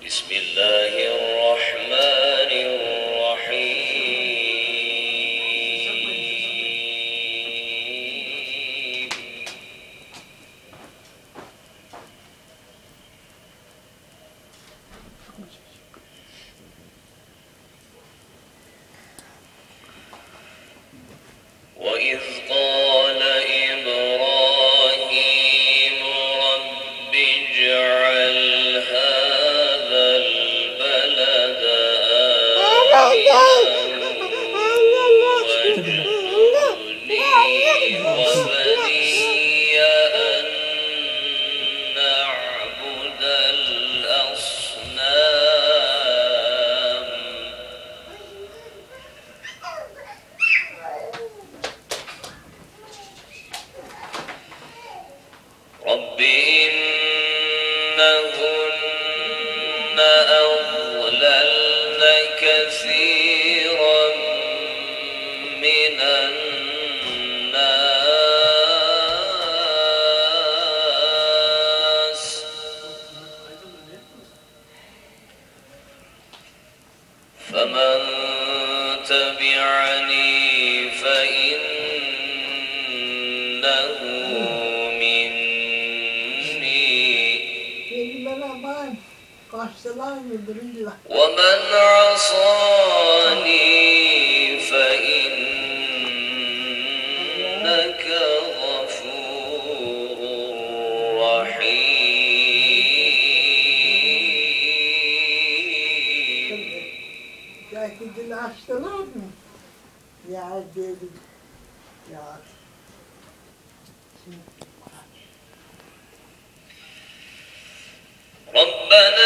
بسم الله الرحمن الرحيم وإذ قال إبراهيم رب اجعل هذا البلد آمنا واجنبني وبني أن نعبد الأصنام رب إنهن أضللن كثيرا من الناس فمن تبعني فإنه ومن عصاني فإنك غفور رحيم. ربنا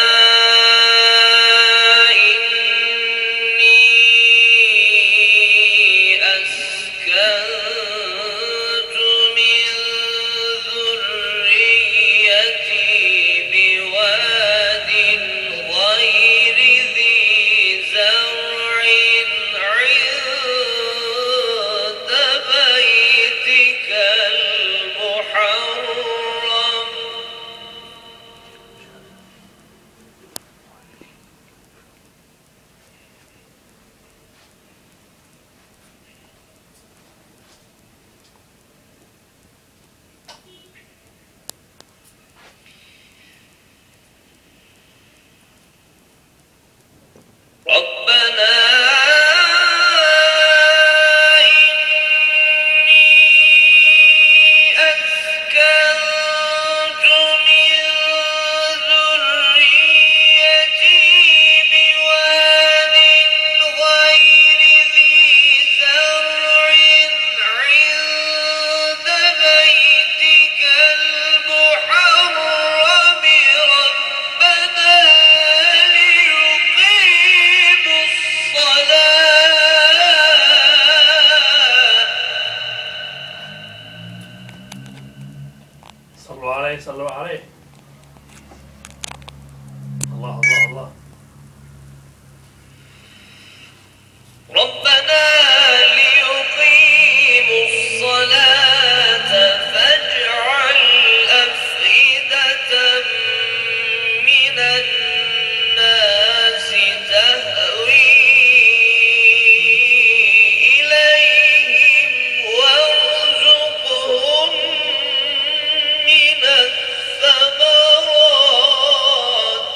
صلوا عليه الله الله الله. ربنا ليقيموا الصلاة فاجعل أفئدة من الناس تهوي إليهم وارزقهم من الثمرات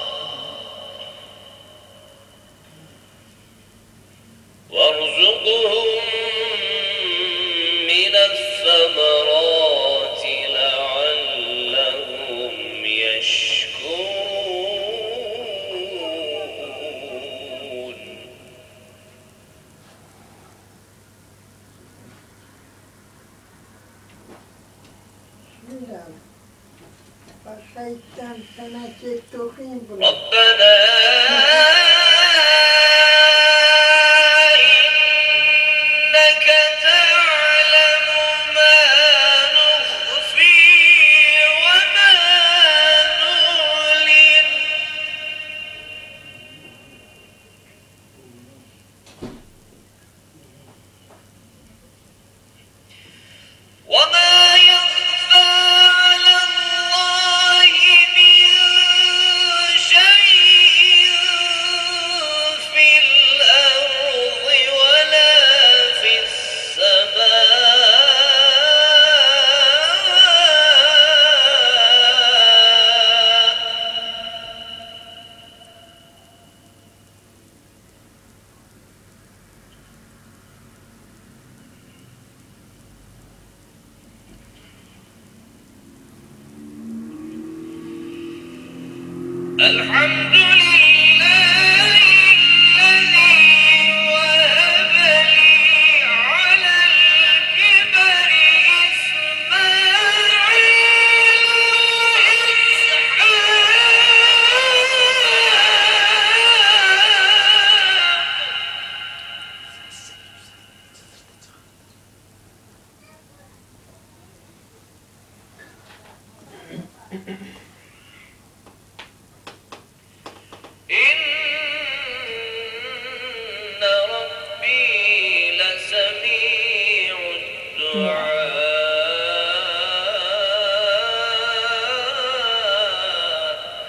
لعلهم يشكرون. ربنا إنك تعلم ما نخفي وما نعلن وما يخفى على الله من شيء الحمد لله الذي وهب لي على الكبر إسماعيل إن ربي لسميع الدعاء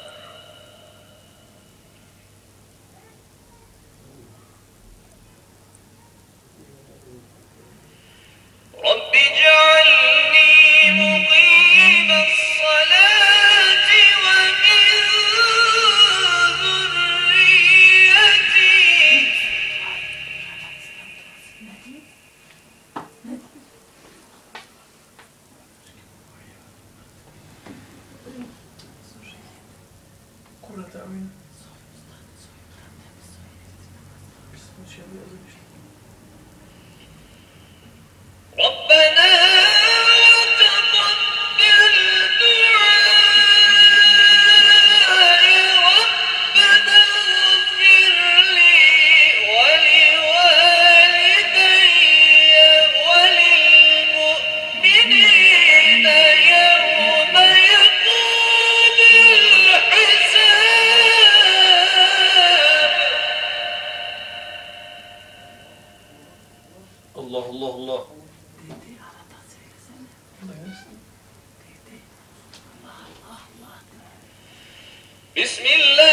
رب اجعلني مقيم الصلاة ومن ذريتي قرة أعين. ربنا وتقبل دعائي ربنا اغفر لي ولوالدي وللمؤمنين يوم يقوم الحساب الله الله الله. بسم الله